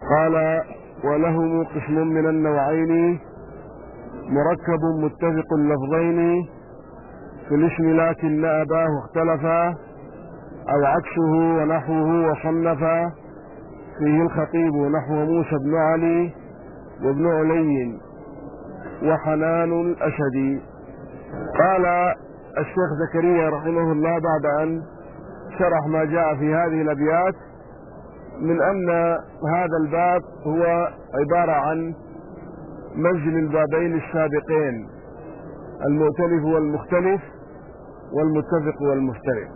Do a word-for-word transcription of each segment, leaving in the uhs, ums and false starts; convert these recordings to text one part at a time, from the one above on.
قال: ولهم قسم من النوعين مركب متفق اللفظين في الاسم لكن أباه اختلفا أو عكسه ونحوه وصنف فيه الخطيب نحو موسى بن علي وابن علي وحنان الأسدي. قال الشيخ زكريا رحمه الله بعد أن شرح ما جاء في هذه الأبيات من أن هذا الباب هو عبارة عن مزج البابين السابقين، المؤتلف والمختلف والمتفق والمفترق.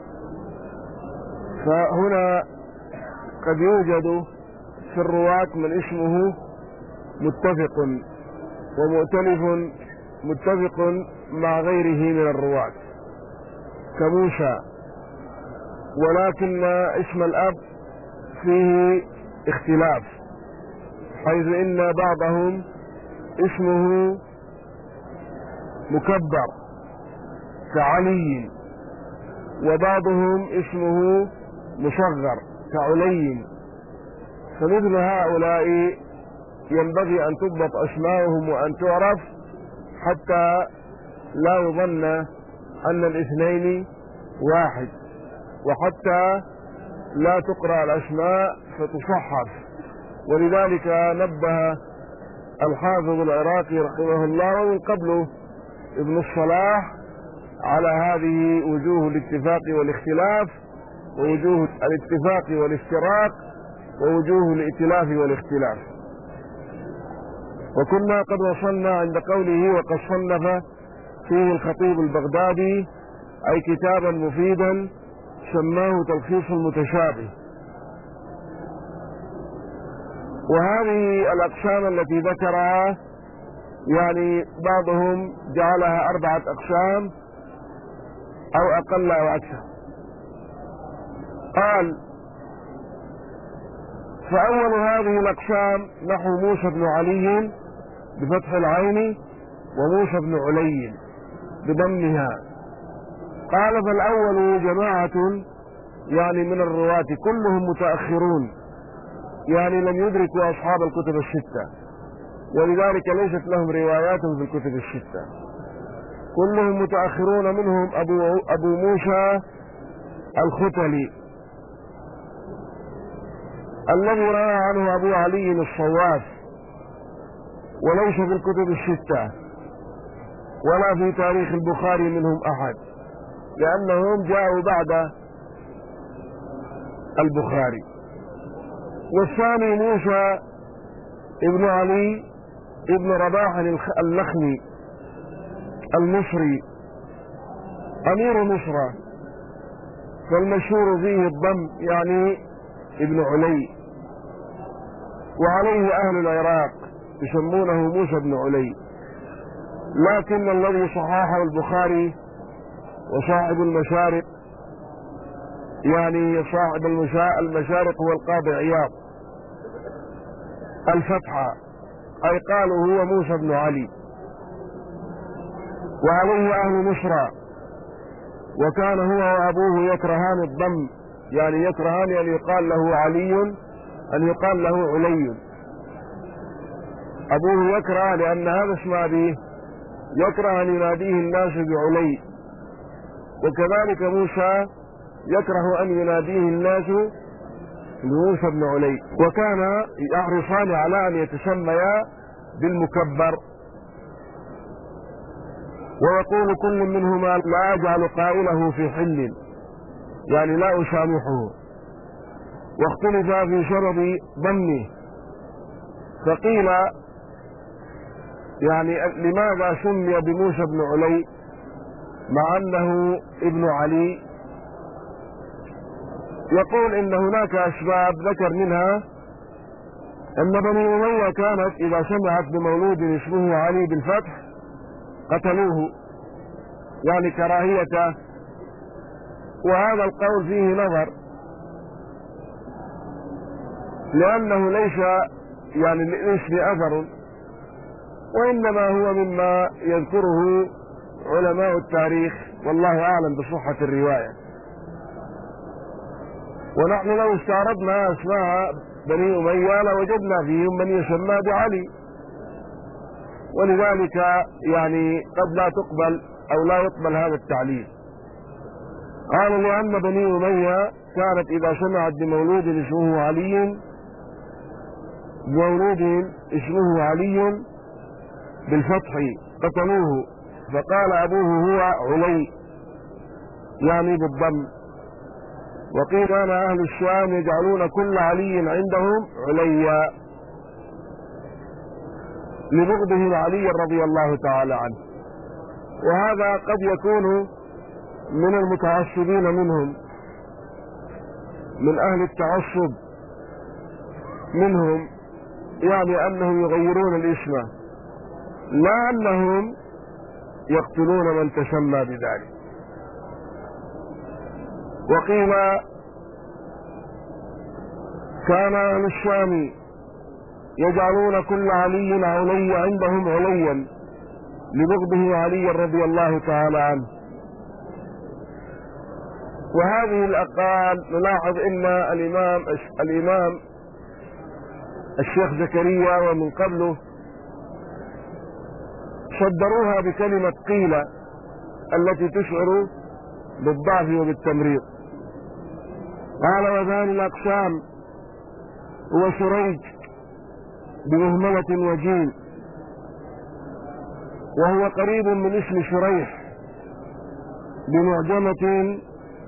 فهنا قد يوجد في الرواة من اسمه متفق ومؤتلف متفق مع غيره من الرواة كموسى، ولكن اسم الأب فيه اختلاف، حيث إن بعضهم اسمه مكبر كعلي، وبعضهم اسمه مصغر كعلي. فمثل هؤلاء ينبغي أن تضبط أسماءهم وأن تعرف حتى لا يظن أن الاثنين واحد، وحتى لا تقرأ الأسماء فتصحف. ولذلك نبه الحافظ العراقي رحمه الله ومن قبله ابن الصلاح على هذه وجوه الاتفاق والاختلاف، ووجوه الاتفاق والاشتراك، ووجوه الائتلاف والاختلاف. وكنا قد وصلنا عند قوله: وقد صنف فيه الخطيب البغدادي، أي كتابا مفيدا سماه تلخيص المتشابه. وهذه الأقسام التي ذكرها يعني بعضهم جعلها أربعة أقسام أو أقل أو أكثر. قال: فأول هذه الأقسام نحو موسى بن علي بفتح العين وموسى بن علي بضمها. قال: فالأول جماعة يعني من الرواة كلهم متأخرون، يعني لم يدركوا أصحاب الكتب الستة، ولذلك ليست لهم روايات في الكتب الستة، كلهم متأخرون. منهم أبو, أبو موسى الختلي الذي روى عنه أبو علي الصواف، وليس في الكتب الستة ولا في تاريخ البخاري منهم أحد، لأنهم جاءوا بعد البخاري. والثاني موسى ابن علي ابن رباح اللخمي المصري أمير مصر، فالمشهور فيه الضم يعني ابن علي، وعليه أهل العراق يسمونه موسى بن علي. لكن الذي صححه البخاري وصاحب المشارق يعني صاحب المشارق هو القاضي عياض الفتحة، أي قالوا هو موسى بن علي، وعليه أهل مصر. وكان هو وأبوه يكرهان الضم، يعني يكرهان أن يقال له علي أن يقال له علي. أبوه يكره لأن هذا اسم أبيه، يكره أن يناديه الناس بعلي، وكذلك موسى يكره أن يناديه الناس بموسى بن علي. وكان يحرصان على أن يتسميا بالمكبر، ويقول كل منهما: لا أجعل قائله في حل، يعني لا أسامحه. واختلف في سبب ضمه، فقيل يعني لماذا سمي بموسى بن علي مع أنه ابن علي؟ يقول إن هناك أسباب ذكر منها أن بني أمية كانت إذا سمعت بمولود اسمه علي بالفتح قتلوه، يعني كراهيته. وهذا القول فيه نظر، لأنه ليس يعني ليس أثر، وإنما هو مما يذكره علماء التاريخ، والله أعلم بصحة الرواية. ونحن لو استعرضنا أسماء بني أمية لوجدنا فيهم من يسمى بعلي، ولذلك يعني قد لا تقبل أو لا يقبل هذا التعليل. قال لأن بني أمية كانت إذا سمعت بمولود اسمه علي مولود اسمه علي بالفتح قتلوه، فقال أبوه هو علي يعني بالضم. وقيل كان أهل الشام يجعلون كل علي عندهم عليا لبغضهم علي رضي الله تعالى عنه. وهذا قد يكون من المتعصبين منهم، من أهل التعصب منهم، يعني أنهم يغيرون الاسم، لا أنهم يقتلون من تسمى بذلك. وقيل كان أهل الشام يجعلون كل علي علي عندهم عليا لبغضه علي رضي الله تعالى عنه. وهذه الأقوال نلاحظ إن الإمام الإمام الشيخ زكريا ومن قبله صدروها بكلمة قيل التي تشعر بالضعف وبالتمريض. قال وثاني الأقسام هو شريج بمهملة وجيم، وهو قريب من اسم شريح بمعجمة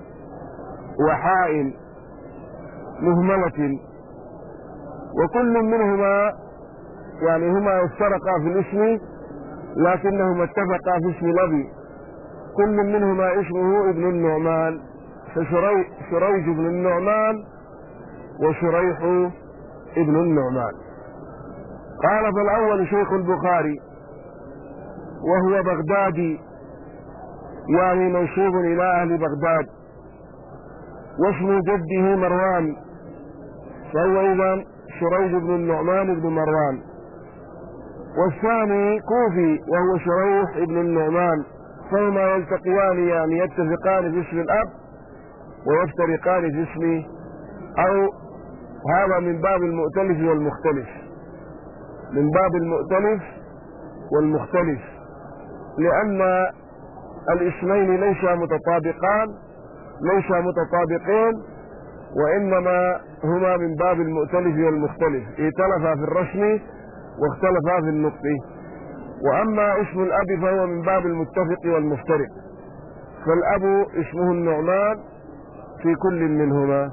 وحاء مهملة، وكل منهما يعني هما افترقا في الاسم لكنهما اتفقا في اسم الأبي، كل منهما اسمه ابن النعمان، فشريج ابن النعمان وشريح ابن النعمان. قال فالأول شيخ البخاري وهو بغدادي يعني منسوب إلى أهل بغداد، واسم جده مروان، فهو إذن شريج بن النعمان بن مروان. والثاني كوفي وهو شريح ابن النعمان، فهما يلتقيان يعني يتفقان في اسم الأب ويفترقان في اسم، أو هذا من باب المؤتلف والمختلف، من باب المؤتلف والمختلف، لأن الاسمين ليس متطابقان ليس متطابقين، وإنما هما من باب المؤتلف والمختلف، ائتلفا في الرسم واختلفا في النطق. وأما اسم الأب فهو من باب المتفق والمفترق، فالأب اسمه النعمان في كل منهما.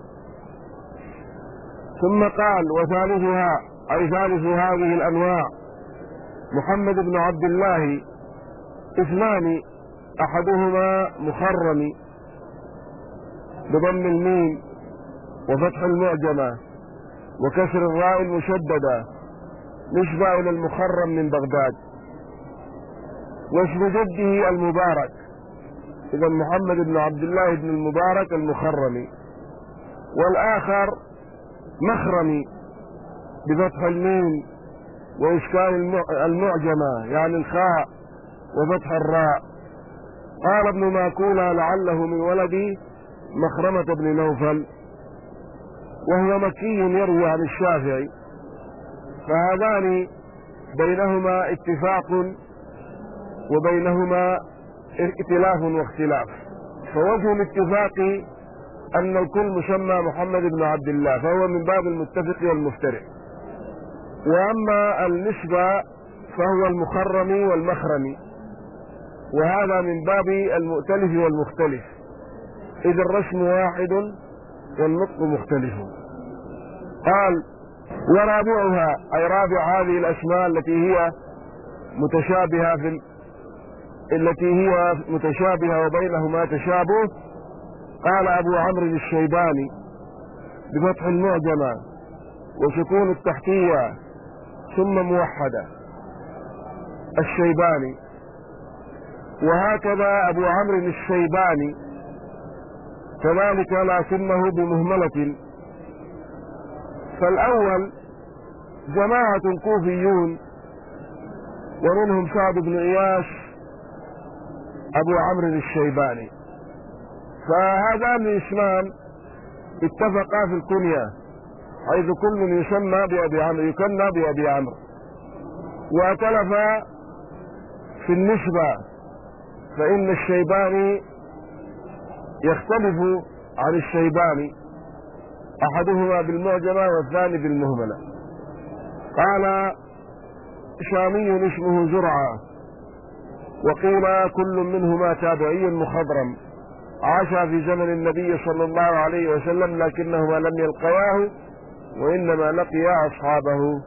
ثم قال وثالثها أي ثالث هذه الأنواع محمد بن عبد الله اثنان، أحدهما مخرم بضم الميم وفتح المعجمة وكسر الراء المشددة، نسبة إلى المخرم من بغداد، واسم جده المبارك، إذا محمد بن عبد الله بن المبارك المخرمي. والآخر مخرمي بفتح الميم وإسكان المعجمة يعني الخاء وفتح الراء. قال ابن ماكولة لعله من ولد مخرمة بن نوفل، وهو مكي يروي عن الشافعي، فهذان بينهما اتفاق وبينهما ائتلاف واختلاف. فوجه الاتفاق أن الكل مسمى محمد بن عبد الله، فهو من باب المتفق والمفترق. وأما النسبة فهو المخرمي والمخرمي، وهذا من باب المؤتلف والمختلف، إذ الرسم واحد والنطق مختلف. قال ورابعها أي رابع هذه الأسماء التي هي متشابهة في التي هي متشابهة وبينهما تشابه. قال أبو عمرو الشيباني بفتح المعجمة وسكون التحتية ثم موحدة الشيباني، وهكذا أبو عمرو الشيباني كذلك لكنه بمهملة. فالأول جماعة كوفيون ومنهم سعد بن إياس أبو عمرو الشيباني، فهذان الاسمان اتفقا في الكنية، حيث كل يسمى بأبي عمرو يكنى بأبي عمرو. واختلف في النسبة، فإن الشيباني يختلف عن الشيباني، أحدهما بالمعجمة والثاني بالمهملة. قال شامي اسمه زرعة، وقيل كل منهما تابعي مخضرم، عاش في زمن النبي صلى الله عليه وسلم لكنهما لم يلقياه وإنما لقيا أصحابه.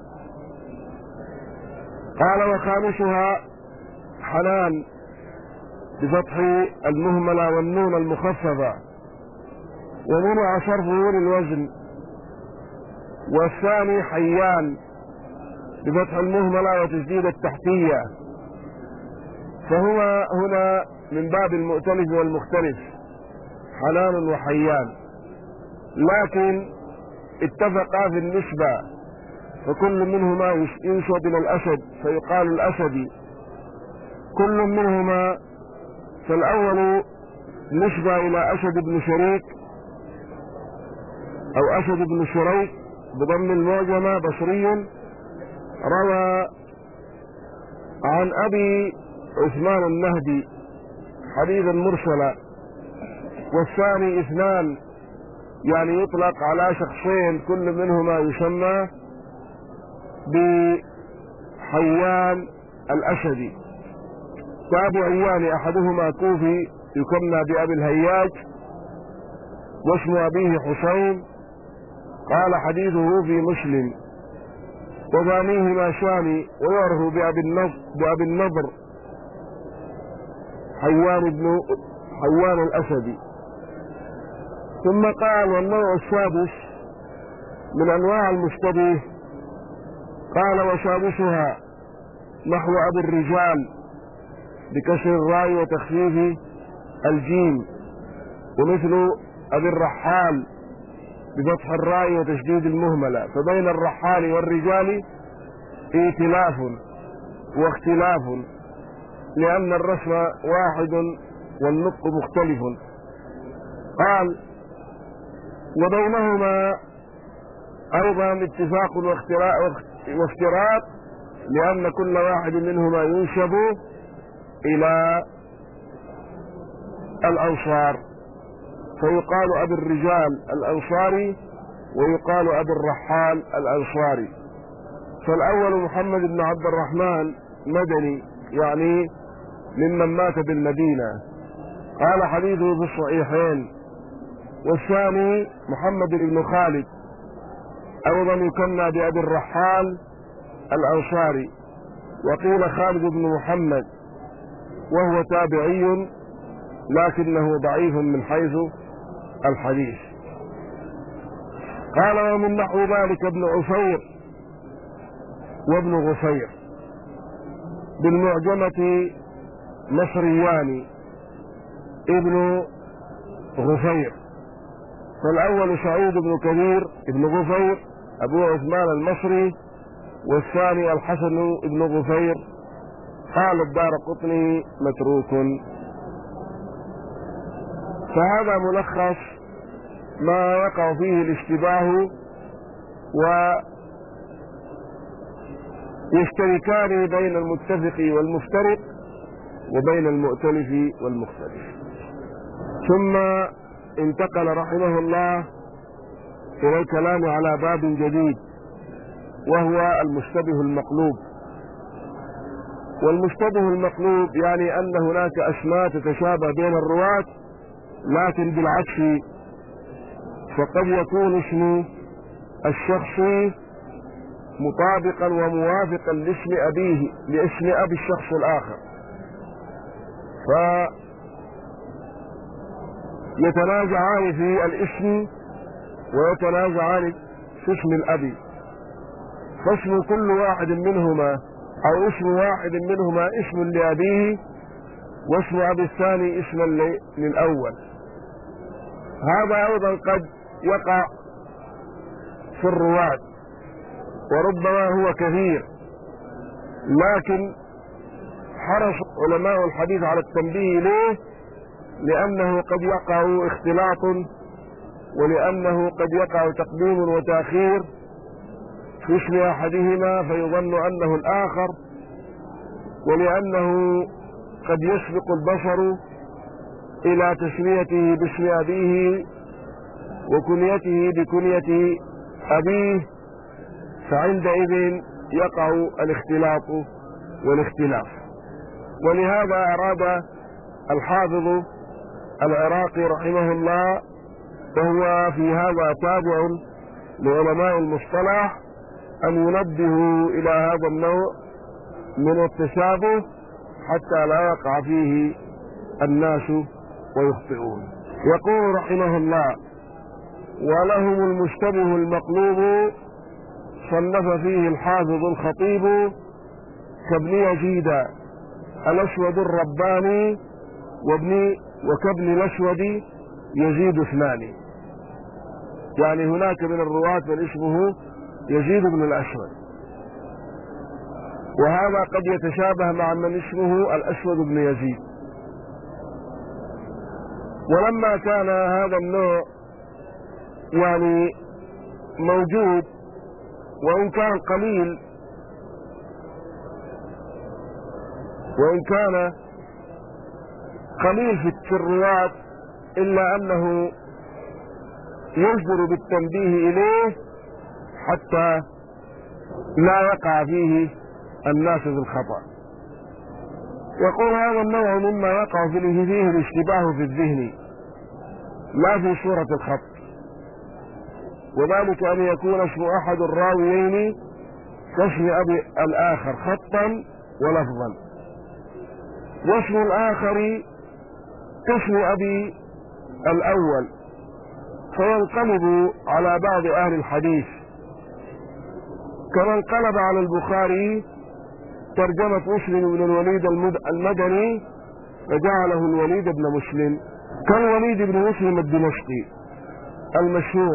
قال وخامسها حنان بفتح المهملة والنون المخففة ومنع صرفه للوزن. والثاني حيان بفتح المهملة وتشديد التحتية، فهو هنا من باب المؤتلف والمختلف، حنان وحيان، لكن اتفقا في النسبة، فكل منهما ينسب إلى الأسد فيقال الأسدي كل منهما. فالأول نسبة إلى أسد بن شريك أو أسد بن شريك بضم المعجمة، بصري، روى عن أبي عثمان النهدي حديثا مرسلا. والثاني اثنان، يعني يطلق على شخصين كل منهما يسمى بحيان الأسدي، تابعيان، أحدهما كوفي يكنى بأبي الهياج واسم أبيه حسين، قال حديثه في مسلم. وثانيهما شامي ويعرف بأبي النضر, بأبي النضر حيان بن حيان الأسدي. ثم قال والنوع السادس من أنواع المشتبه، قال وسادسها نحو أبي الرجال بكسر الراء وتخفيف الجيم، ومثل أبي الرحال بفتح الراء وتشديد المهملة. فبين الرحال والرجال ائتلاف واختلاف، لأن الرسم واحد والنطق مختلف. قال وبينهما أيضا اتفاق وافتراق، لأن كل واحد منهما ينسب إلى الأنصار، فيقال أبي الرجال الأنصاري ويقال أبي الرحال الأنصاري. فالأول محمد بن عبد الرحمن مدني، يعني ممن مات بالمدينة، قال حديثه في الصحيحين. والثاني محمد بن خالد أيضا يكنى بأبي الرحال الأنصاري، وقيل خالد بن محمد وهو تابعي لكنه ضعيف من حيث الحديث. قال ومن نحو ذلك ابن عفير وابن غفير بالمعجمة مصريان ابن غفير. فالأول سعيد بن كبير ابن غفير أبو عثمان المصري، والثاني الحسن بن غفير. قال الدارقطني متروك. فهذا ملخص ما يقع فيه الاشتباه ويشتركان بين المتفق والمفترق وبين المؤتلف والمختلف. ثم انتقل رحمه الله إلى الكلام على باب جديد، وهو المشتبه المقلوب. والمشتبه المقلوب يعني أن هناك أسماء تتشابه بين الرواة لكن بالعكس، فقد يكون اسم الشخص مطابقا وموافقا لاسم أبيه لاسم أبي الشخص الآخر، فيتنازعان في الاسم ويتنازعان في اسم الأب، فاسم كل واحد منهما أو اسم واحد منهما اسم لأبيه، واسم أبي الثاني اسما للأول. هذا أيضا قد يقع في الرواة وربما هو كثير، لكن حرص علماء الحديث على التنبيه إليه، لأنه قد يقع اختلاط ولأنه قد يقع تقديم وتأخير في اسم أحدهما فيظن أنه الآخر، ولأنه قد يسبق البصر إلى تسميته باسم أبيه وكنيته بكنية أبيه، فعندئذ يقع الاختلاط والاختلاف. ولهذا أراد الحافظ العراقي رحمه الله، وهو في هذا تابع لعلماء المصطلح، أن ينبهوا إلى هذا النوع من التشابه حتى لا يقع فيه الناس ويخطئون. يقول رحمه الله: ولهم المشتبه المقلوب صنف فيه الحافظ الخطيب كابن يزيد الأسود الرباني وابن وكابن الأسود يزيد اثنان. يعني هناك من الرواة من اسمه يزيد بن الأسود، وهذا قد يتشابه مع من اسمه الأسود بن يزيد. ولما كان هذا النوع يعني موجود وإن كان قليل، وإن كان قليل في الرواة، إلا أنه يجدر بالتنبيه إليه حتى لا يقع فيه الناس في الخطأ. يقول: هذا النوع مما يقع فيه الاشتباه في الذهن لا في صورة الخط، وذلك أن يكون اسم أحد الراويين كاسم أبي الآخر خطا ولفظا، واسم الآخر كاسم أبي الأول، فينقلب على بعض أهل الحديث، كما انقلب على البخاري ترجمة مسلم بن الوليد المدني فجعله الوليد بن مسلم، كالوليد بن مسلم الدمشقي المشهور.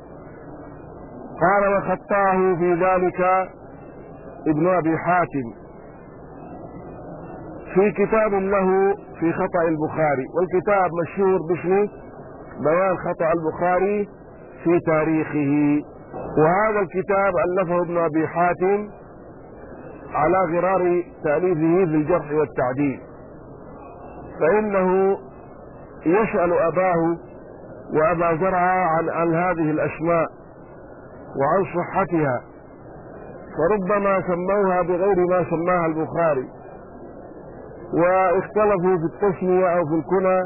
قال: وخطاه في ذلك ابن أبي حاتم في كتاب له في خطأ البخاري، والكتاب مشهور باسم بيان خطأ البخاري في تاريخه. وهذا الكتاب ألفه ابن أبي حاتم على غرار تأليفه في الجرح والتعديل، فإنه يسأل أباه وأبا زرعة عن, عن هذه الأسماء وعن صحتها، فربما سموها بغير ما سماها البخاري، واختلفوا في التسمية أو في الكنى.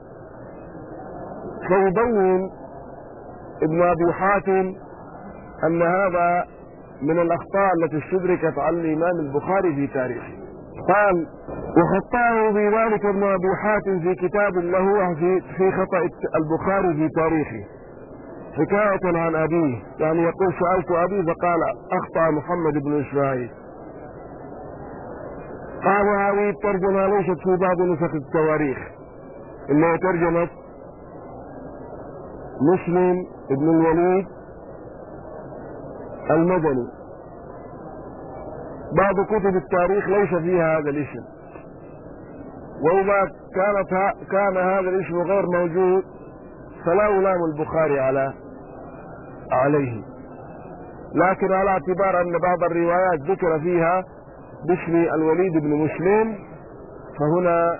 فيبين ابن أبي حاتم أن هذا من الأخطاء التي استدركت على الإمام البخاري في تاريخه. قال: وخطاه في ذلك ابن أبي حاتم في كتاب له في, في خطأ البخاري في تاريخه حكاية عن أبيه، يعني يقول: سألت أبي فقال أخطأ محمد بن إسماعيل. قال: هذه الترجمة ليست في بعض نسخ التواريخ، إنها ترجمة مسلم بن الوليد المدني. بعض كتب التاريخ ليس فيها هذا الاسم، وإذا كانت كان هذا الاسم غير موجود فلا يلام البخاري على عليه، لكن على اعتبار أن بعض الروايات ذكر فيها باسم الوليد بن مسلم، فهنا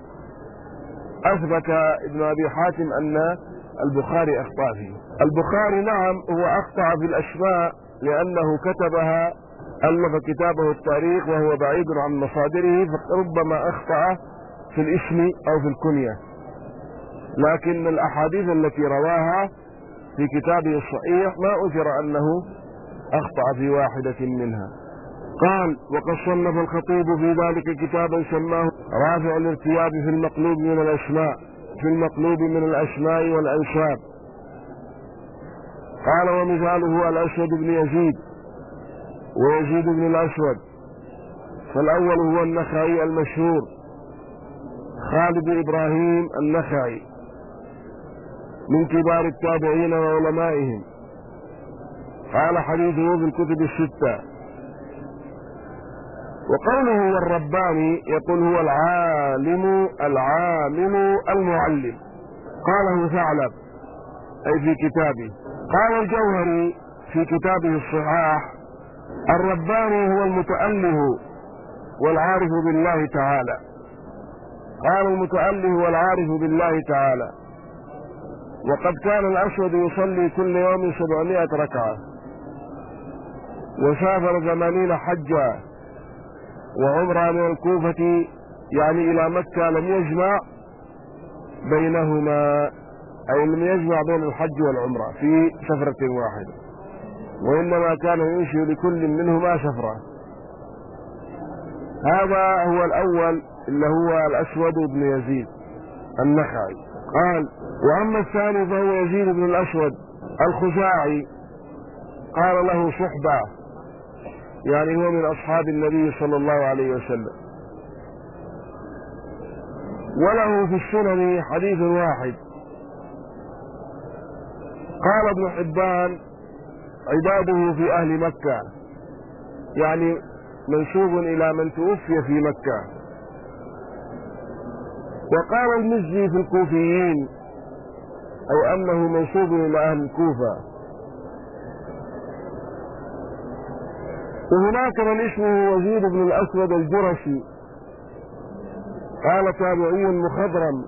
أثبت ابن أبي حاتم أن البخاري أخطأ فيه. البخاري نعم هو أخطأ في الأسماء لأنه كتبها، ألف كتابه التاريخ وهو بعيد عن مصادره، فربما أخطأ في الاسم أو في الكنية، لكن الأحاديث التي رواها في كتابه الصحيح ما أثر أنه أخطأ في واحدة منها. قال: وقد صنف الخطيب في ذلك كتابا سماه رافع الارتياب في المقلوب من الأسماء في المقلوب من الأسماء والأنساب. قال: ومثاله الأسود بن يزيد ويزيد بن الأسود، فالأول هو النخعي المشهور خالد إبراهيم النخعي من كبار التابعين وعلمائهم، قال حديثه في الكتب الستة. وقوله هو الرباني يقول هو العالم العامل المعلم. قاله ثعلب أي في كتابه. قال الجوهري في كتابه الصحاح: الرباني هو المتأله والعارف بالله تعالى. قال المتأله والعارف بالله تعالى. وقد كان الأسود يصلي كل يوم سبعمائة ركعة، وسافر ثمانين حجة وعمرة من الكوفة يعني إلى مكة، لم يجمع بينهما، أي لم يجمع بين الحج والعمرة في سفرة واحدة، وإنما كان ينشئ لكل منهما سفرة. هذا هو الأول اللي هو الأسود بن يزيد النخعي. قال: وأما الثاني فهو يزيد بن الأسود الخزاعي، قال له صحبة، يعني هو من أصحاب النبي صلى الله عليه وسلم، وله في السنن حديث واحد. قال ابن حبان: عباده في أهل مكة، يعني منسوب إلى من توفي في مكة. وقال المزي في الكوفيين، أي أنه منسوب إلى أهل الكوفة. وهناك من اسمه يزيد بن الأسود الجرشي، قال تابعي مخضرم،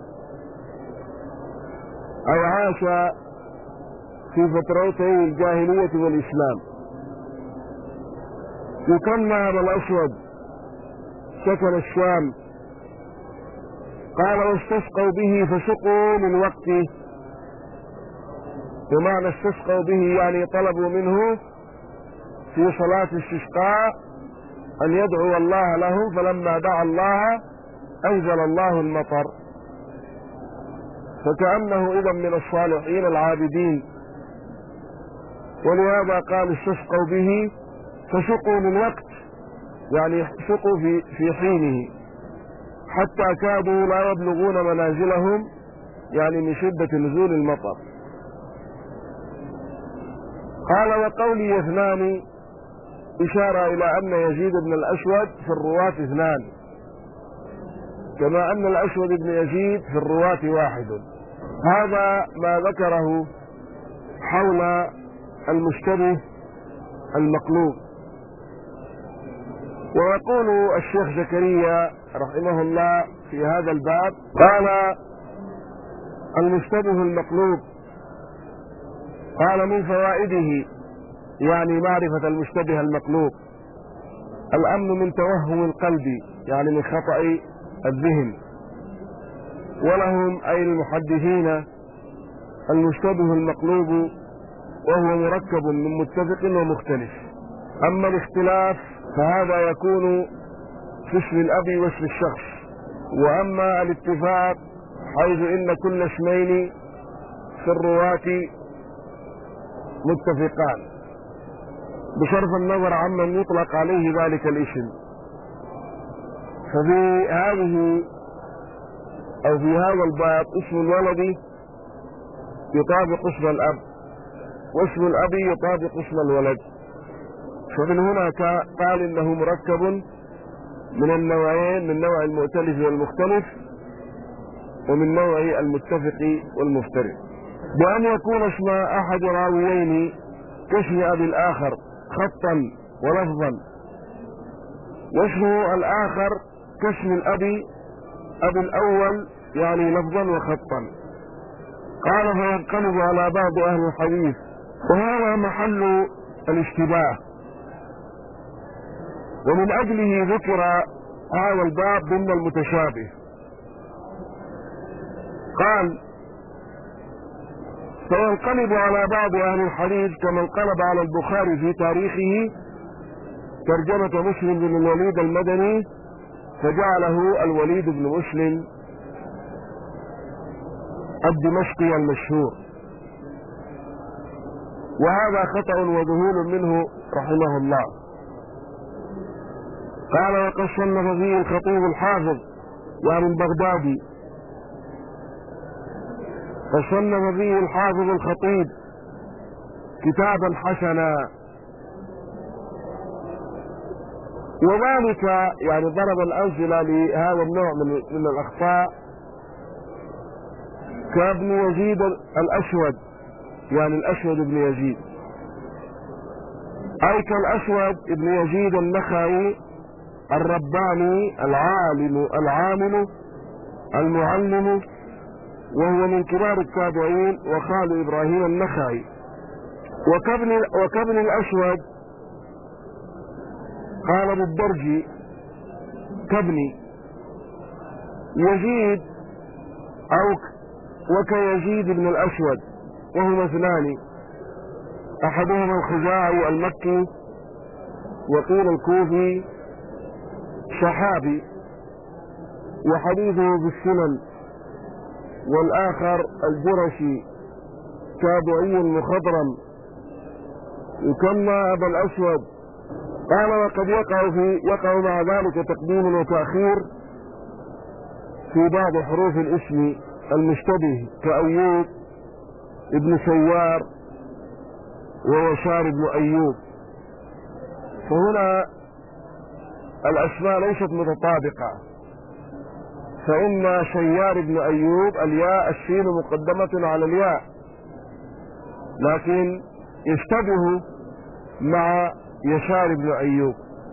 أي عاش في فترتي الجاهلية والإسلام. وكان أبا الأسود سكن الشام. قال: واستسقوا به فسقوا من وقته، بمعنى استسقوا به يعني طلبوا منه في صلاة الاستسقاء أن يدعو الله لهم، فلما دعا الله أنزل الله المطر، فكأنه إذا من الصالحين العابدين. ولهذا قال: استسقوا به فسقوا من وقت، يعني سقوا في في حينه، حتى كادوا لا يبلغون منازلهم، يعني من شدة نزول المطر. قال: وقولي اثنان إشارة إلى أن يزيد بن الأسود في الرواة اثنان، كما أن الأسود بن يزيد في الرواة واحد. هذا ما ذكره حول المشتبه المقلوب. ويقول الشيخ زكريا رحمه الله في هذا الباب، قال: المشتبه المقلوب، قال: من فوائده، يعني معرفة المشتبه المقلوب، الأمن من توهم القلب، يعني من خطأ الذهن. ولهم أي المحدثين المشتبه المقلوب وهو مركب من متفق ومختلف. أما الاختلاف فهذا يكون في اسم الأب واسم الشخص. وأما الاتفاق حيث إن كل اسمين في الرواة متفقان، بصرف النظر عمن يطلق عليه ذلك الاسم. ففي هذه أو في هذا الباب اسم الولد يطابق اسم الأب، واسم الأب يطابق اسم الولد. فمن هنا قال إنه مركب من النوعين، من نوع المؤتلف والمختلف، ومن نوع المتفق والمفترق، بأن يكون اسم أحد راويين كاسم أبي الآخر خطا ولفظا، واسمه الآخر كاسم الأبي أبي الأول، يعني لفظا وخطا. قال: فينقلب على بعض أهل الحديث، وهذا محل الاشتباه، ومن أجله ذكر هذا الباب ضمن المتشابه. قال: فينقلب على بعض أهل الحديث كما انقلب على البخاري في تاريخه ترجمة مسلم بن الوليد المدني، فجعله الوليد بن مسلم الدمشقي المشهور، وهذا خطأ وذهول منه رحمه الله. قال: وقد صنف فيه الخطيب الحافظ يعني البغدادي، فصنف فيه الحافظ الخطيب كتابا حسنا، وذلك يعني ضرب الأمثلة لهذا النوع من, من الأخطاء كابن يزيد الأسود يعني الأسود بن يزيد، أي كالأسود بن يزيد النخعي الرباني العالم العامل المعلم، وهو من كبار التابعين وخال إبراهيم النخعي. وكابن وكابن الأسود قال ابو الدرجي كابني يزيد أو وكيزيد بن الأسود، وهما اثنان، أحدهما الخزاعي المكي وقيل الكوفي شحابي وحديثه بالسنن، والآخر الجرشي تابعي مخضرم يكنى أبا الأسود. قال وقد يقع في يقع مع ذلك تقديم وتأخير في بعض حروف الاسم المشتبه كأيوب ابن سيار ويشار بن أيوب، فهنا الأسماء ليست متطابقة، فإن شيار بن أيوب الياء الشين مقدمة على الياء، لكن يشتبه مع يشار بن أيوب،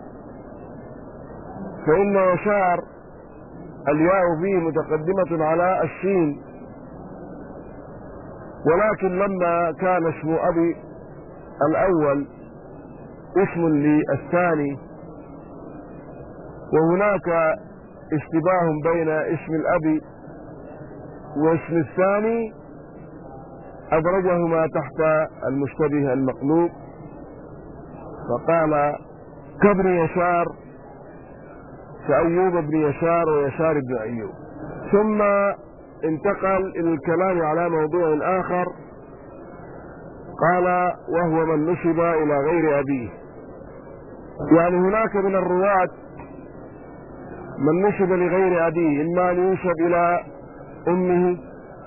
فإن يشار الياء فيه متقدمة على الشين، ولكن لما كان اسم أبي الأول اسم للثاني وهناك اشتباه بين اسم الأب واسم الثاني أدرجهما تحت المشتبه المقلوب، فقال كابن يشار كأيوب بن يشار ويشار بن أيوب. ثم انتقل إلى الكلام على موضوع آخر، قال وهو من نسب إلى غير أبيه، يعني هناك من الرواة من نسب لغير أبيه، إما أن ينسب إلى أمه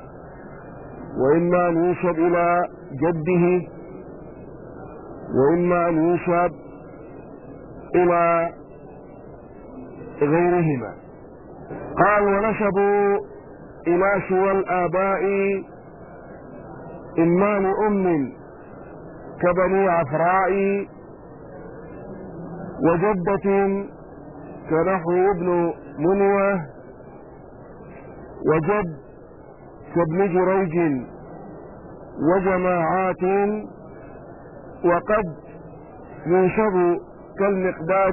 وإما أن ينسب إلى جده وإما أن ينسب إلى غيرهما. قال ونسبوا إلى سوى الآباء إما لأم كبني عفراء وجدة كنحو ابن منوة وجد كابن جريج وجماعات، وقد ينسب كالمقداد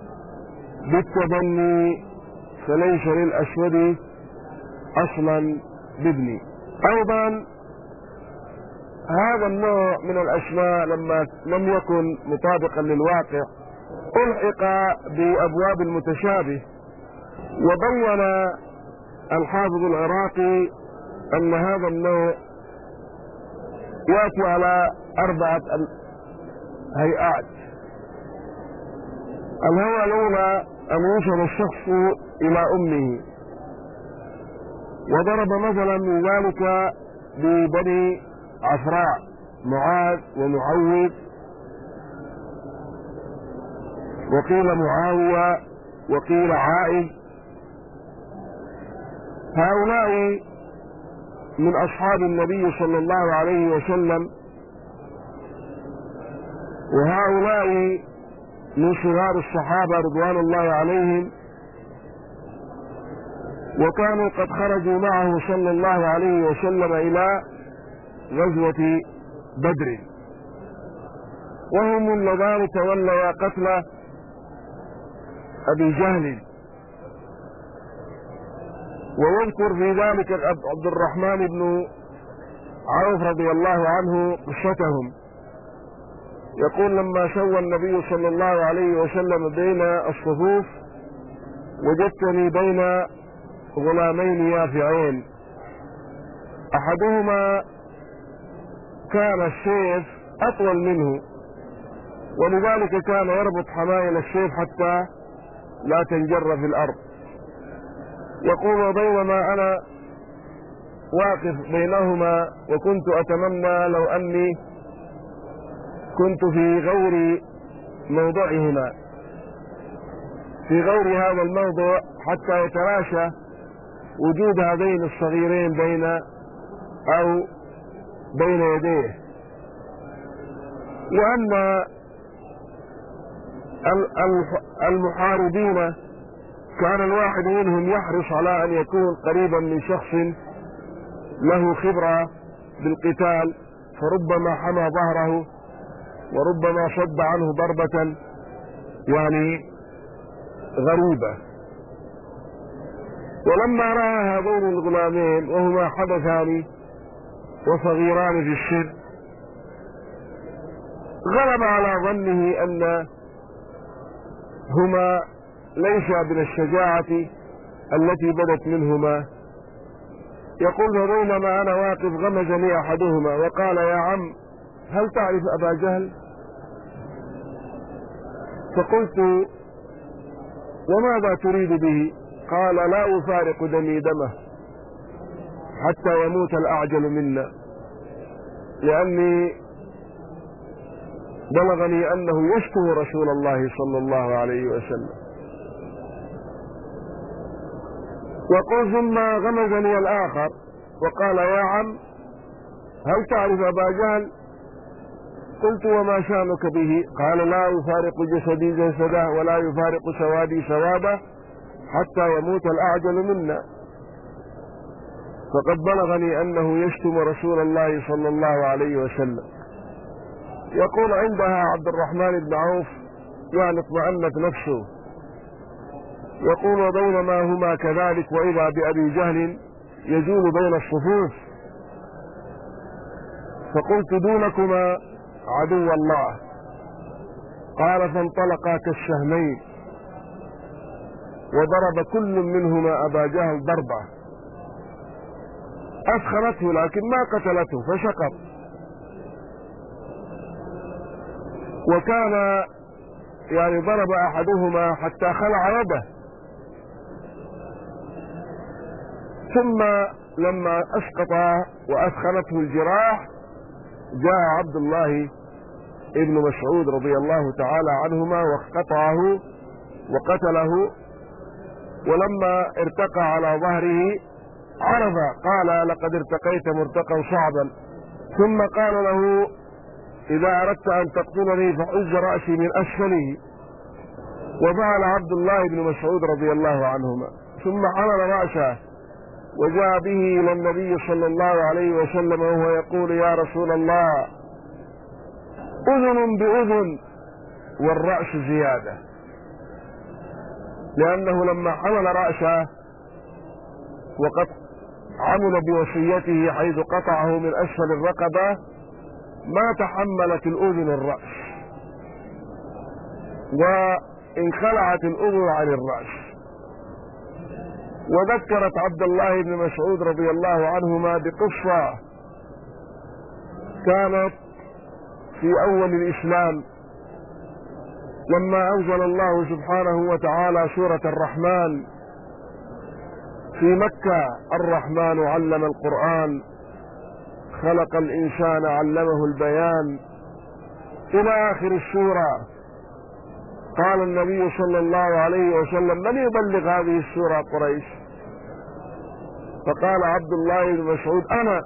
بالتبني فليس للأسود أصلا بابني. أيضا هذا النوع من الأسماء لما لم يكن مطابقا للواقع ألحق بأبواب المتشابه، وبين الحافظ العراقي أن هذا النوع يأتي على أربعة هيئات. الهيئة الأولى أن ينسب الشخص إلى أمه، وضرب مثلا من ذلك ببني عفراء معاذ ومعوذ، وقيل معاوية وقيل عائذ. هؤلاء من أصحاب النبي صلى الله عليه وسلم، وهؤلاء من صغار الصحابة رضوان الله عليهم، وكانوا قد خرجوا معه صلى الله عليه وسلم إلى غزوة بدر، وهم اللذان توليا قتل أبي جهل. ويذكر في ذلك عبد الرحمن بن عوف رضي الله عنه قصتهم، يقول لما سوى النبي صلى الله عليه وسلم بين الصفوف وجدتني بين غلامين يافعين، أحدهما كان السيف أطول منه، ولذلك كان يربط حمائل السيف حتى لا تنجر في الأرض. يقول وبينما أنا واقف بينهما وكنت أتمنى لو أني كنت في غير موضعهما، في غير هذا الموضع، حتى يتلاشى وجود هذين الصغيرين بين أو بين يديه. لأن المحاربين كان الواحد منهم يحرص على أن يكون قريبا من شخص له خبرة بالقتال، فربما حمى ظهره وربما صد عنه ضربة يعني غريبة. ولما رأى هذين الغلامين وهما حدثان وصغيران في السن، غلب على ظنه أن هما ليس من الشجاعة التي بدت منهما. يقول فبينما أنا واقف غمزني أحدهما وقال يا عم هل تعرف أبا جهل؟ فقلت وماذا تريد به؟ قال لا أفارق دمي دمه حتى يموت الأعجل منا، لأني بلغني أنه يشتم رسول الله صلى الله عليه وسلم. وقل ثم غمزني الآخر وقال يا عم هل تعرف أبا جهل؟ قلت وما شانك به؟ قال لا يفارق جسدي جسده ولا يفارق سوادي سواده حتى يموت الأعجل منا، فقد بلغني أنه يشتم رسول الله صلى الله عليه وسلم. يقول عندها عبد الرحمن بن عوف يعني اطمأنت نفسه. يقول وبينما هما كذلك وإذا بأبي جهل يجول بين الصفوف، فقلت دونكما عدو الله. قال فانطلقا كالسهمين وضرب كل منهما أبا جهل ضربة أسخنته لكن ما قتلته فسقط. وكان يعني ضرب أحدهما حتى خلع يده، ثم لما أسقط وأسخنته الجراح جاء عبد الله ابن مسعود رضي الله تعالى عنهما وقطعه وقتله. ولما ارتقى على ظهره عرف قال لقد ارتقيت مرتقا صعبا، ثم قال له إذا أردت أن تقتلني فحز رأسي من أسفله. وفعل عبد الله بن مسعود رضي الله عنهما، ثم حمل رأسه وجاء به إلى النبي صلى الله عليه وسلم وهو يقول يا رسول الله أذن بأذن والرأس زيادة، لأنه لما حمل رأسه وقد عمل بوصيته حيث قطعه من أسفل الرقبة ما تحملت الأذن الرأس وانخلعت الأذن عن الرأس. وذكرت عبد الله بن مسعود رضي الله عنهما بقصة كانت في أول الإسلام لما أنزل الله سبحانه وتعالى سورة الرحمن في مكة: الرحمن علم القرآن خلق الإنسان علمه البيان، إلى آخر السورة. قال النبي صلى الله عليه وسلم من يبلغ هذه السورة؟ قريش. فقال عبد الله بن مسعود أنا.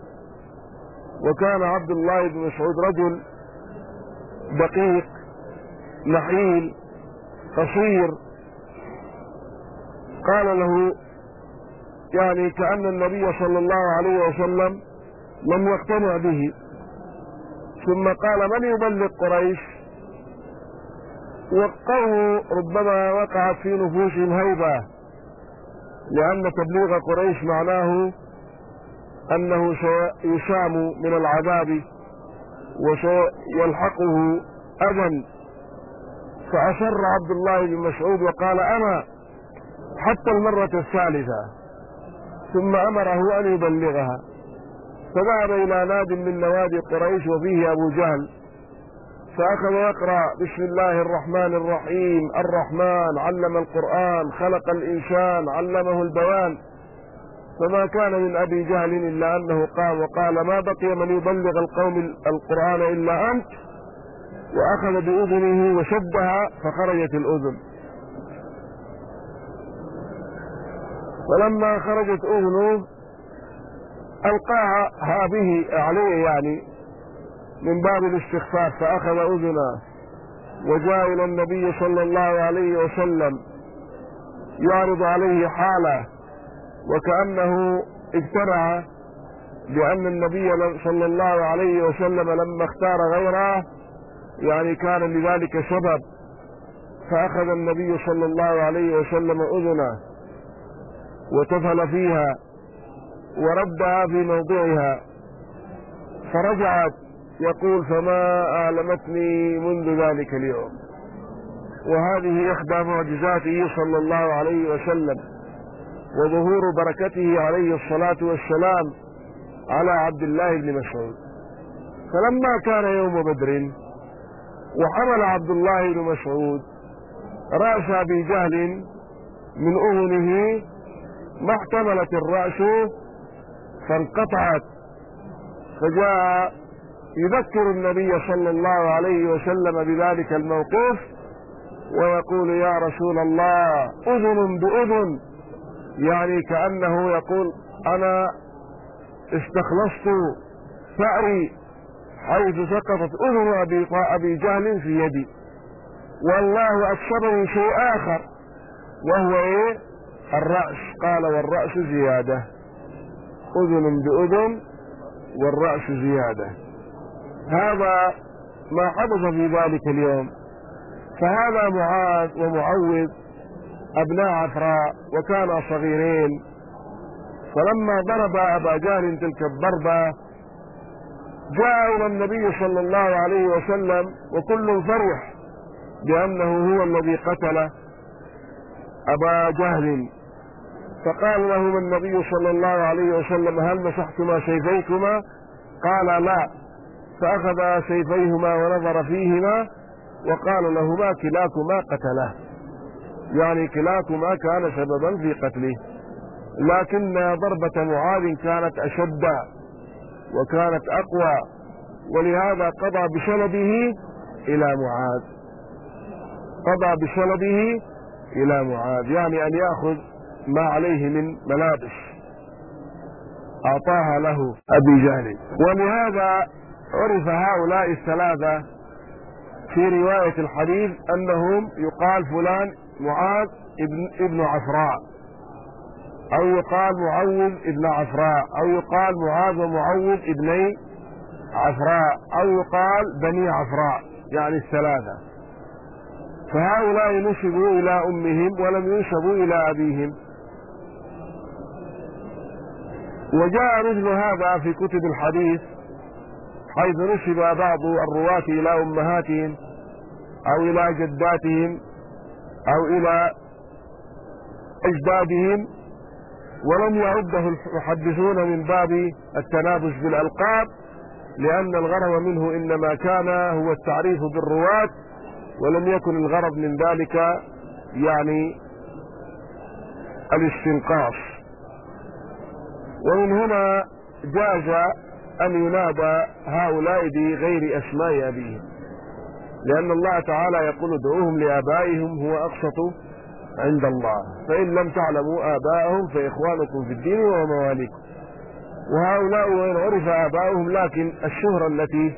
وكان عبد الله بن مسعود رجل دقيق نحيل قصير. قال له يعني كأن النبي صلى الله عليه وسلم لم يقتنع به، ثم قال من يبلغ قريش؟ وقعوا ربما وقعت في نفوسهم هيبة، لأن تبليغ قريش معناه أنه سيسام من العذاب وسيلحقه أذى. فأصر عبد الله بن مسعود وقال أنا حتى المرة الثالثة، ثم أمره أن يبلغها. فذهب إلى ناد من نوادي قريش وفيه أبو جهل، فأخذ يقرأ بسم الله الرحمن الرحيم الرحمن علم القرآن خلق الإنسان علمه البيان. فما كان من أبي جهل إلا أنه قام وقال ما بقي من يبلغ القوم القرآن إلا أنت، وأخذ بأذنه وشدها فخرجت الأذن. فلما خرجت أذنه ألقاها به عليه يعني من باب الاستخفاف فأخذ أذنه وجاء إلى النبي صلى الله عليه وسلم يعرض عليه حاله وكأنه اقتنع بأن النبي صلى الله عليه وسلم لما اختار غيره يعني كان لذلك سبب، فأخذ النبي صلى الله عليه وسلم أذنه وتفل فيها وردها في موضعها، فرجعت يقول فما أعلمتني منذ ذلك اليوم. وهذه إحدى معجزاته صلى الله عليه وسلم وظهور بركته عليه الصلاة والسلام على عبد الله بن مسعود. فلما كان يوم بدر وحمل عبد الله بن مسعود رأس أبي جهل من أذنه ما احتملت الرأس فانقطعت، فجاء يذكر النبي صلى الله عليه وسلم بذلك الموقف ويقول يا رسول الله أذن بأذن، يعني كأنه يقول أنا استخلصت ثأري حيث سقطت أذن أبي, أبي جهل في يدي، والله أكسبني شيء آخر وهو إيه؟ الرأس. قال والرأس زيادة، أذن بأذن والرأس زيادة. هذا ما حدث في ذلك اليوم. فهذا معاذ ومعوذ أبناء عفراء وكانا صغيرين، فلما ضرب أبا جهل تلك الضربة جاء إلى النبي صلى الله عليه وسلم وكل فرح بأنه هو الذي قتل أبا جهل، فقال لهما النبي صلى الله عليه وسلم هل مسحتما سيفيكما؟ قال لا، فأخذ سيفيهما ونظر فيهما وقال لهما كلاكما قتله، يعني كلاكما كان سببا في قتله، لكن ضربة معاذ كانت أشد وكانت أقوى، ولهذا قضى بشلبه إلى معاذ، قضى بشلبه إلى معاذ، يعني أن يأخذ ما عليه من ملابس أعطاها له أبي جهل. ولهذا عرف هؤلاء الثلاثة في رواية الحديث أنهم يقال فلان معاذ ابن, ابن عفراء، أو يقال معوذ ابن عفراء، أو يقال معاذ ومعوذ ابني عفراء، أو يقال بني عفراء، يعني الثلاثة. فهؤلاء نسبوا إلى أمهم ولم ينسبوا إلى أبيهم. وجاء مثل هذا في كتب الحديث حيث نسب بعض الرواة إلى أمهاتهم أو إلى جداتهم أو إلى أجدادهم، ولم يعده المحدثون من باب التنابز بالألقاب، لأن الغرض منه إنما كان هو التعريف بالرواة، ولم يكن الغرض من ذلك يعني الاستنقاص. ومن هنا جاز أن ينادى هؤلاء بغير أسماء أبيهم، لأن الله تعالى يقول ادعوهم لآبائهم هو أقسط عند الله، فإن لم تعلموا آباءهم فإخوانكم في الدين ومواليكم. وهؤلاء وإن عرف آباؤهم لكن الشهرة التي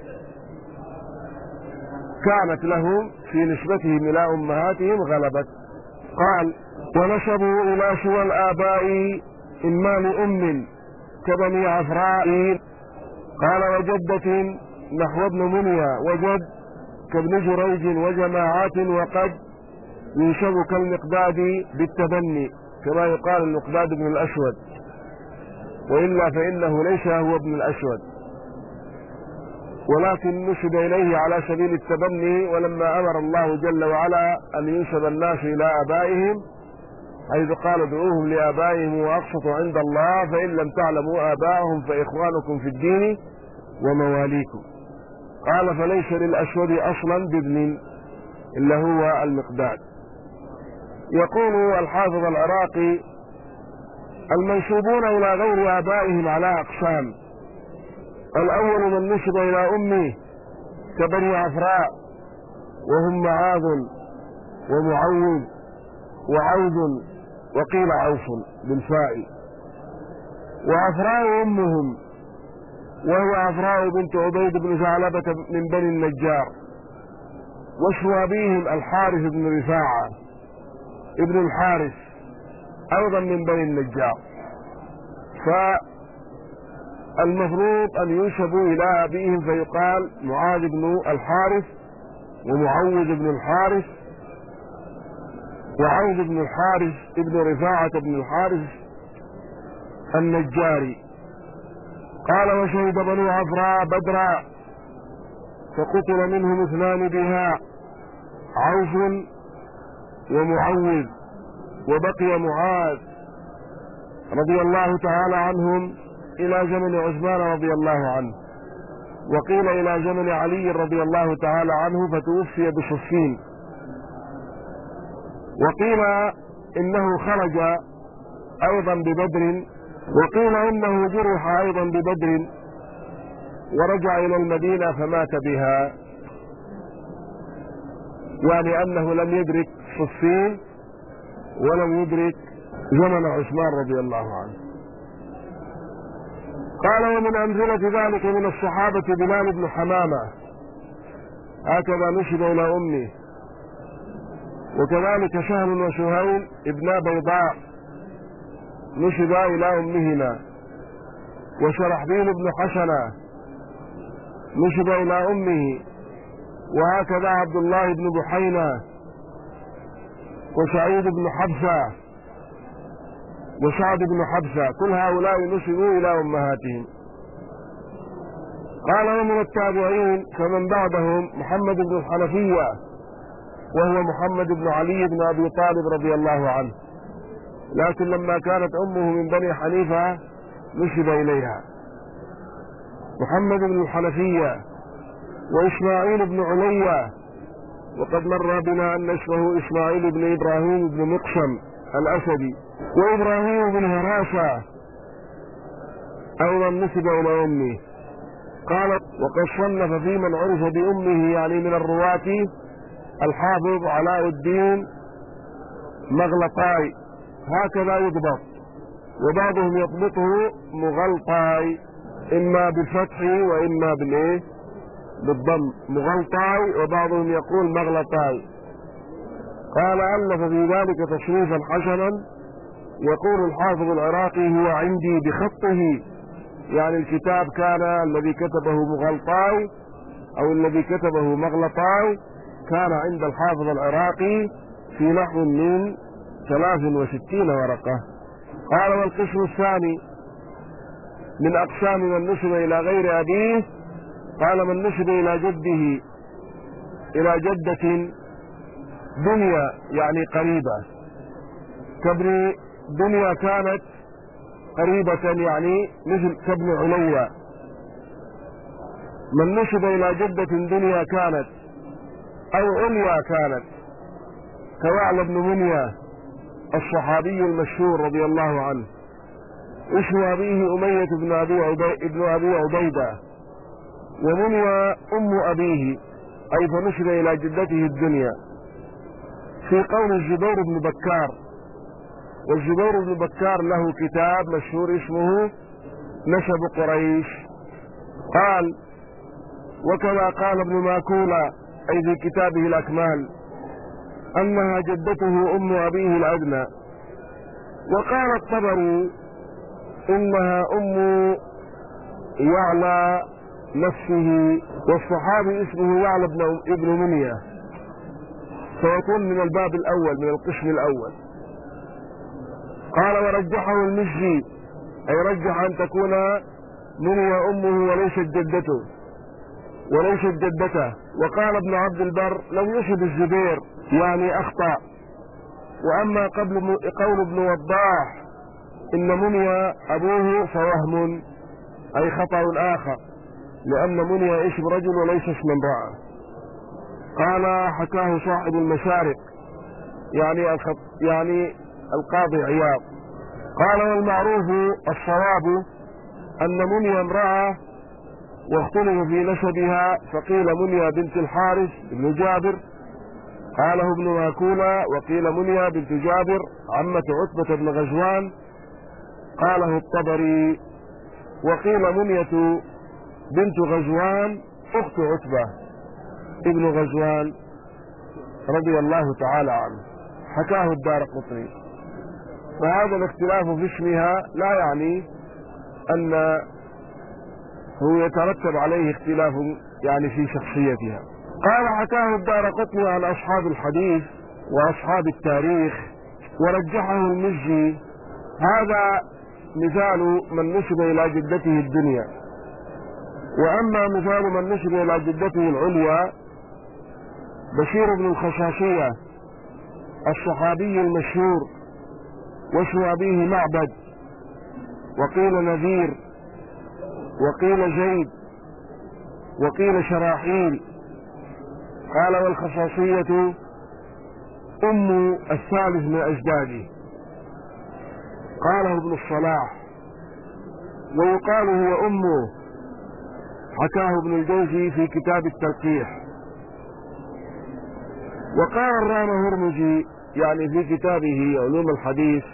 كانت لهم في نسبتهم إلى أمهاتهم غلبت. قال ونسبوا إلى سوى الآباء إما لأم كبني عفراء، قال وجدة نحو ابن منيا، وجد كابن جريج وجماعات، وقد ينسب كالمقداد بالتبني كما يقال المقداد بن الأسود، وإلا فإنه ليس هو ابن الأسود، ولكن نسب إليه على سبيل التبني. ولما أمر الله جل وعلا أن ينسب الناس إلى آبائهم حيث قال ادعوهم لآبائهم وأقسط عند الله، فإن لم تعلموا آباءهم فإخوانكم في الدين ومواليكم. قال فليس للأسود أصلا بابن إلا هو المقداد. يقول الحافظ العراقي المنسوبون إلى غير آبائهم على أقسام: الأول من نسب إلى أمه كبني عفراء وهم معاذ ومعوذ وعوذ وقيل عوف بالفاء، وعفراء أمهم وهو عفراء بنت عبيد بن ثعلبة من بني النجار، واسم أبيهم الحارث بن رفاعة ابن الحارث أيضا من بني النجار. فالمفروض أن ينسبوا إلى أبيهم فيقال معاذ بن الحارث ومعوذ بن الحارث وعوذ بن الحارث ابن رفاعة بن الحارث النجاري. قال وشهد بنو عفراء بدرا فقتل منهم اثنان بها، عوف ومعوذ، وبقي معاذ رضي الله تعالى عنهم إلى زمن عثمان رضي الله عنه، وقيل إلى زمن علي رضي الله تعالى عنه فتوفي بصفين، وقيل إنه خرج أيضا ببدر، وقيل إنه جرح أيضا ببدر ورجع إلى المدينة فمات بها، يعني أنه لم يدرك صفين ولم يدرك زمن عثمان رضي الله عنه. قال ومن أمثلة ذلك من الصحابة بلال بن حمامة هكذا نسب إلى أمه، وكذلك سهل وسهيل ابنا بيضاء نسبا إلى أمهما، وشرحبيل بن حسنة نسب إلى أمه، وهكذا عبد الله بن بحينة وسعيد بن حبسة وسعد بن حبسة، كل هؤلاء نسبوا إلى أمهاتهم. قال ومن التابعين فمن بعدهم محمد بن الحنفية وهو محمد بن علي بن أبي طالب رضي الله عنه، لكن لما كانت أمه من بني حنيفة نسب إليها. محمد بن الحنفية وإسماعيل بن علية، وقد مر بنا أن اسمه إسماعيل بن إبراهيم بن مقسم الأسدي، وإبراهيم بن هراسة أيضا نسب إلى أمه. قال وقد صنف في من عرف بأمه يعني من الرواة الحافظ علاء الدين مغلطاي، هكذا يضبط، وبعضهم يضبطه مغلطاي إما بالفتح وإما بالإيه بالضم، مغلطاي، وبعضهم يقول مغلطاي. قال ألف في ذلك تصنيفا حسنا، يقول الحافظ العراقي هو عندي بخطه، يعني الكتاب كان الذي كتبه مغلطاي أو الذي كتبه مغلطاي كان عند الحافظ العراقي في نحو من ثلاث وستين ورقة. قال والقسم الثاني من أقسام من نسب إلى غير أبيه، قال من نسب إلى جده إلى جدة دنيا يعني قريبة، كابن دنيا كانت قريبة يعني مثل كابن عليا. من نسب إلى جدة دنيا كانت أو عليا كانت كوعل بن منيا الصحابي المشهور رضي الله عنه، اسم أبيه أمية بن أبي عبيدة, ابن أبي عبيدة، ومنيا أم أبيه، أي فنسب إلى جدته الدنيا. في قول الزبير بن بكار، والزبير بن بكار له كتاب مشهور اسمه نسب قريش. قال وكما قال ابن ماكولة أي في كتابه الأكمال أنها جدته أم أبيه الأدنى. وقال الطبري إنها أم يعلى نفسه، والصحابي اسمه يعلى ابن منيا، فيكون من الباب الأول من القسم الأول. قال ورجحه المزي، أي رجح أن تكون منيا أمه وليست جدته وليست جدته. وقال ابن عبد البر لم يشب الزبير يعني أخطأ. وأما قبل قول ابن وضاح إن منيا أبوه فوهم أي خطأ آخر، لأن منيا اسم رجل وليس اسم امرأة. قال حكاه صاحب المشارق يعني الخط يعني القاضي عياض. قال والمعروف الصواب أن منيا امرأة، واختلف في نسبها، فقيل منيا بنت الحارث بن جابر قاله ابن ماكولة، وقيل منيا بنت جابر عمة عتبة بن غزوان قاله الطبري، وقيل منية بنت غزوان أخت عتبة ابن غزوان رضي الله تعالى عنه، حكاه الدارقطني. فهذا الاختلاف في اسمها لا يعني أن هو يترتب عليه اختلاف يعني في شخصيتها. قال حكاه الدارقطني عن أصحاب الحديث وأصحاب التاريخ ورجحه المزي. هذا مثال من نسب إلى جدته الدنيا. وأما مثال من نسب إلى جدته العليا بشير بن الخشاشية الصحابي المشهور، واسم أبيه معبد، وقيل نذير، وقيل زيد، وقيل شراحيل. قال والخصاصية أم الثالث من أجداده، قاله ابن الصلاح، ويقال هو أمه، حكاه ابن الجوزي في كتاب التلقيح. وقال الرام هرمزي يعني في كتابه علوم الحديث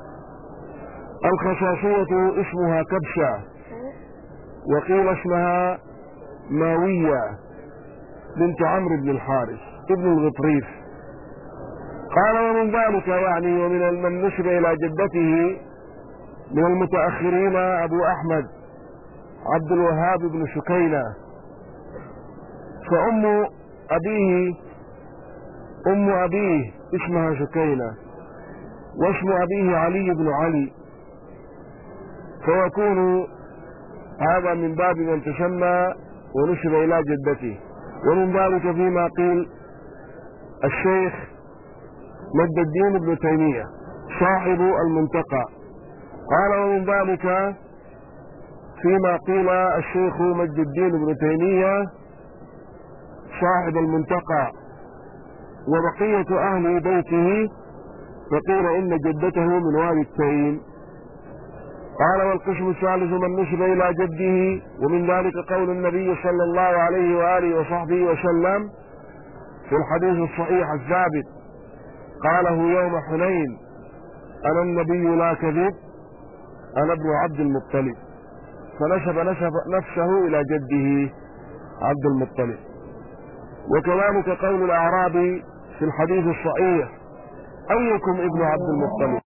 الخصاصية اسمها كبشة، وقيل اسمها ماوية بنت عمرو بن الحارث ابن الغطريف. قال ومن ذلك يعني ومن من نسب إلى جدته من المتأخرين أبو أحمد عبد الوهاب بن شكينة، فأم أبيه أم أبيه اسمها شكينة، واسم أبيه علي بن علي، فيكون هذا من باب من تسمى ونسب إلى جدته. ومن ذلك فيما قيل الشيخ مد الدين ابن تيمية صاحب المنتقى. قال ومن ذلك فيما قيل الشيخ مد الدين ابن تيمية صاحب المنتقى وبقية أهل بيته، فقيل إن جدته من والي التيم. قال والقسم الثالث من نسب إلى جده، ومن ذلك قول النبي صلى الله عليه وآله وصحبه وسلم في الحديث الصحيح الثابت قاله يوم حنين أنا النبي لا كذب أنا ابن عبد المطلب، فنسب نسب نفسه إلى جده عبد المطلب. وكذلك قول الأعرابي في الحديث الصحيح أيكم ابن عبد المطلب.